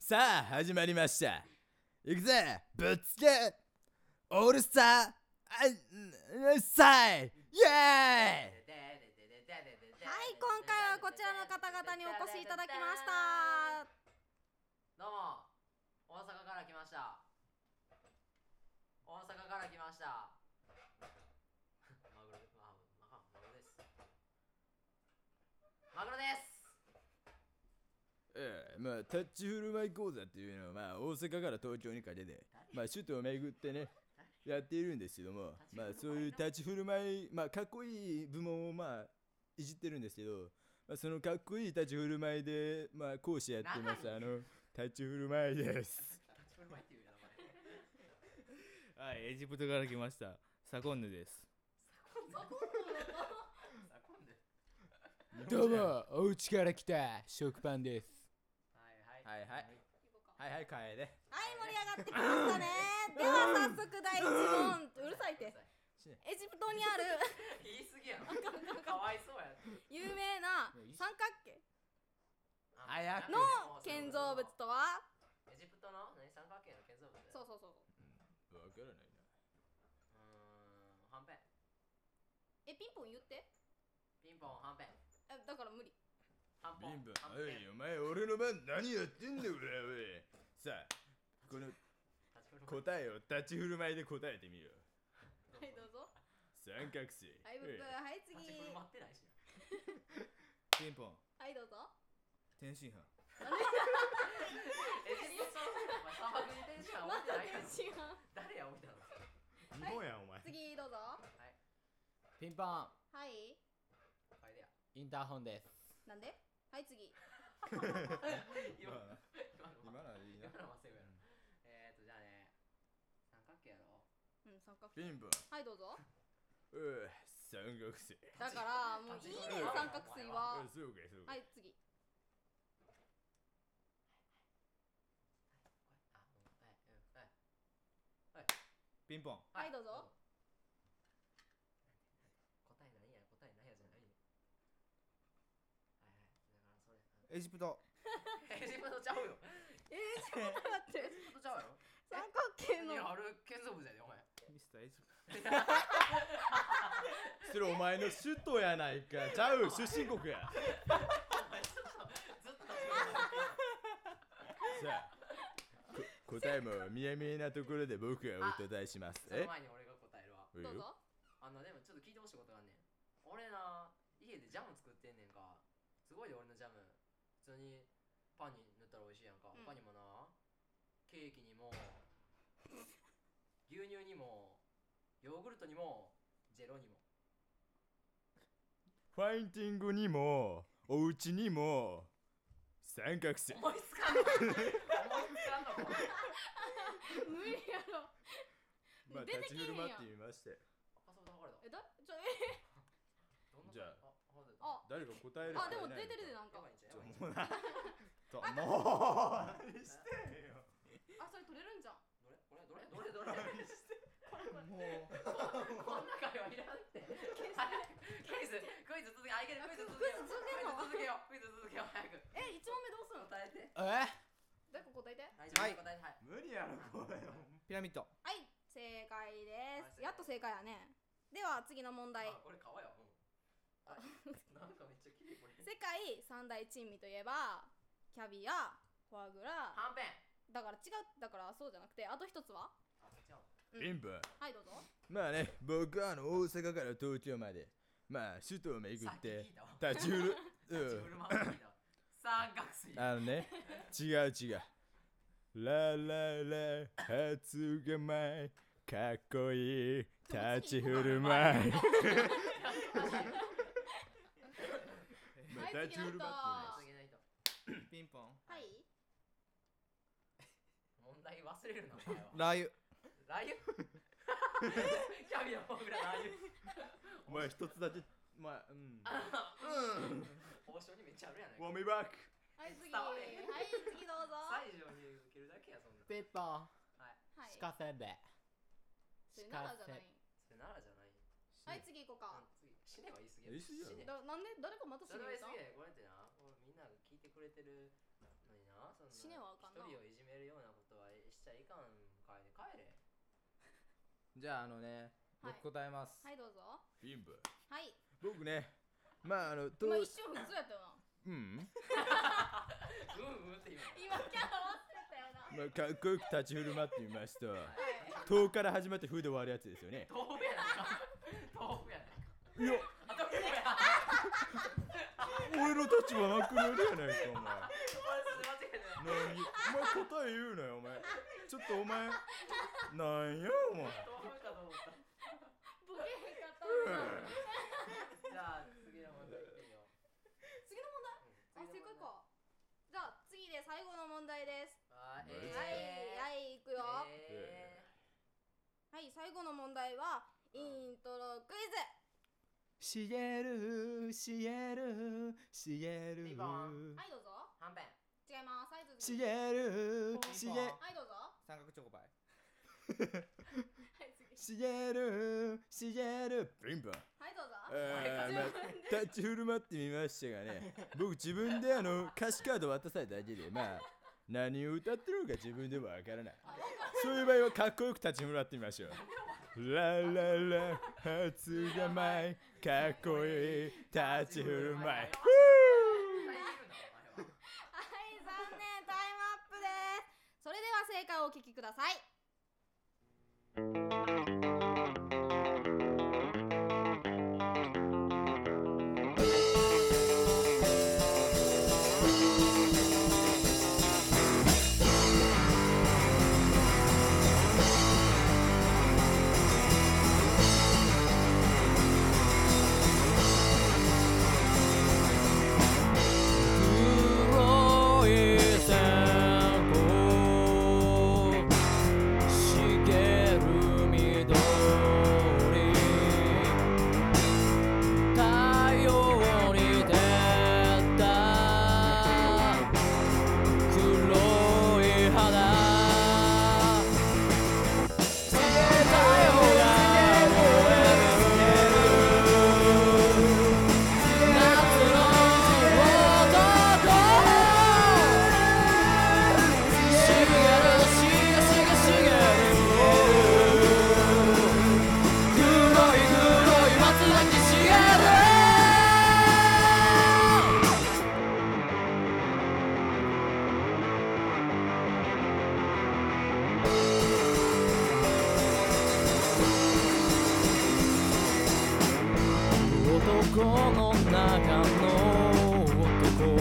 さあ始まりました。いくぜぶっつけオールスターサイイエーイ。 はい、今回はこちらの方々にお越しいただきました。 どうも、大阪から来ました。大阪から来ました。マグロです。マグロです。 まあタッチフルマイ講座っていうのは、まあ、大阪から東京にかけて、まあ、首都を巡ってねやっているんですけども、まあ、そういうタッチフルマイ、まあ、かっこいい部門をまあいじってるんですけど、まあ、そのかっこいいタッチフルマイで、まあ、講師やってますタッチフルマイです。 タッチフルマイっていう名前。 はい、エジプトから来ましたサコンヌです。 どうも、お家から来た食パンです。 はいはい帰れ。 はい、盛り上がってきましたね。では早速第一問。うるさいって。エジプトにある言い過ぎやろ。かわいそうや。 有名な三角形早くの建造物とは？ エジプトの三角形の建造物。 そう。 わからないな。 はんぺん。 ピンポン言って。 ピンポンはんぺん。 だから無理。 はんぽん。 ビンバおいお前俺の番何やってんだよ俺おい。さあこの答えをタッチフルマイで答えてみよう。 はいどうぞ。 三角形。 はいブッブはい次。 タッチフル待ってないし。 ピンポンはいどうぞ。 天津飯。 エジプト砂漠に天使は置いてないやろ。 違う。 誰や置いたの？ 日本やお前。 次どうぞ。 ピンポン、 はい。 おいでや。 インターホンです。 なんで？はい次。 今の今のはいいな。 今のはセーフやろ。じゃあね、三角形やろ。 三角形。 ビンバはいどうぞ。 三角形。 だからもういいね三角錐は。 そうかそうか。 はい次。 ピンポンはいどうぞ。 答え何やじゃないよ。だからそれ。 エジプト。 エジプトちゃうよ。 ちょっと待って。 エジプトちゃうやろ。 三角形のいやある建造物やでお前。 ミスターエジプト。 それお前の首都やないか。ちゃう出身国や。 ずっとさあ答えも見え見えなところで僕がお答えします。 その前に俺が答えるわ。 いいよどうぞ。 でもちょっと聞いてほしいことがあんねん。俺な家でジャム作ってんねんか。すごいで俺のジャム。普通にパンに塗ったら美味しいやんか。他にもなケーキにも牛乳にもヨーグルトにもジェロにも。 ファインティングにもお家にも三角形。 思いつかんのか。 無理やろ。 まあ出てけえへんやん立ち振る舞ってみまして。 あ、そうだ分かれた。どんなじゃああ誰か答える。 でも出てるでなんか。 もうなもう何してんよ。 それ取れるんじゃん。 どれもうこんな会話いらんって。クイズ続けよう早く。 一問目どうすんの？ 答えて。 誰か答えて。 はい答えて。はい。 無理やろこれ。 ピラミッド。 はい正解です。やっと正解やね。では次の問題。 これ川や。なんかめっちゃ綺麗これ。 世界三大珍味といえばキャビア、フォアグラ。 はんぺん。 だから違う。だからそうじゃなくてあと一つは？ ピンポン。 はいどうぞ。 まあね僕は大阪から東京までまあ首都を巡って立ち振る三角錐。 違うラララ初が前かっこいい立ち振る舞い。 はい次の人。 ピンポンはい。 問題忘れるなお前は。 ラー油。 ラー油キャビアフォアグララー油。 お前一つだけまあ王将にめっちゃあるやないか。 ウォーミーバック。 はい次。 伝われへん。 はい次どうぞ。 西条に受けるだけやそんな。 ピンポン、 はい。 鹿せんべい。 それ奈良じゃない。 それ奈良じゃない。 はい次行こうか。 次死ねば言い過ぎや。 言い過ぎやろ死ね。 なんで誰かまた死それはぬんだ。 言い過ぎや。これってなみんなが聞いてくれてるのにな死ねはあかんな。 一人をいじめるようなことはしちゃいかんかいで帰れ。 じゃあはい僕答えます。 はいどうぞ。 ピンポン。 はい。 僕ね、まあ今一瞬普通やったよな。 うん。 うんうんって言う今キャラ忘れたよな。 まあ、かっこよく立ち振る舞ってみました。遠から始まって風で終わるやつですよね。 の。豆腐やないか。豆腐やないか。 いや、 あ、豆腐や。 俺の立場なくなるやないか、お前。 俺それ間違えてない。 何お前答え言うなよ、お前。ちょっとお前、なんや、お前。 豆腐かと思った。 ボケへんかったわ。 じゃあ次の問題いってみよう。 次の問題。あ、正解か。じゃあ次で最後の問題です。 はいはいはい、いくよ。はい、最後の問題はイントロクイズ。 しげる、しげる、しげる。 ピンポンはい、どうぞ。 はんぺん。 違います。はい、続き。 しげる、しげ、 はい、どうぞ。 三角チョコパイ。 はい、次。 しげる、しげる。ピンポン。 はい、どうぞ。 まあ、立ち振る舞ってみましたがね、僕自分で歌詞カード渡されただけで、まあ、何を歌ってるのか自分でもわからない。そういう場合はかっこよく立ち振る舞ってみましょう。ラララ、初が舞い、かっこいい、立ち振る舞い。 はい、残念、タイムアップです。それでは正解をお聞きください。 黒い線香茂る緑太陽に照った黒い肌太陽が燃える夏の男の中の男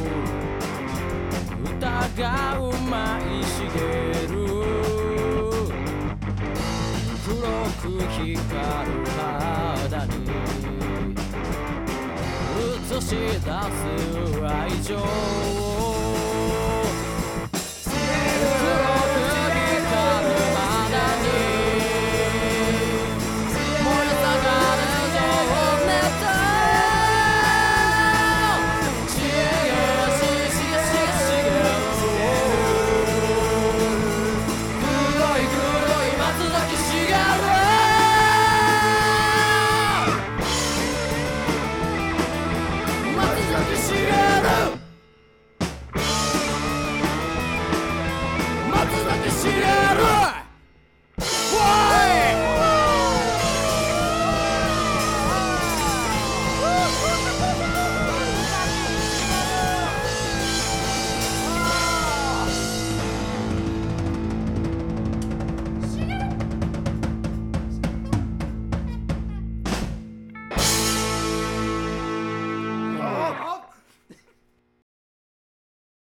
歌う舞い茂る黒く光る肌に映し出す愛情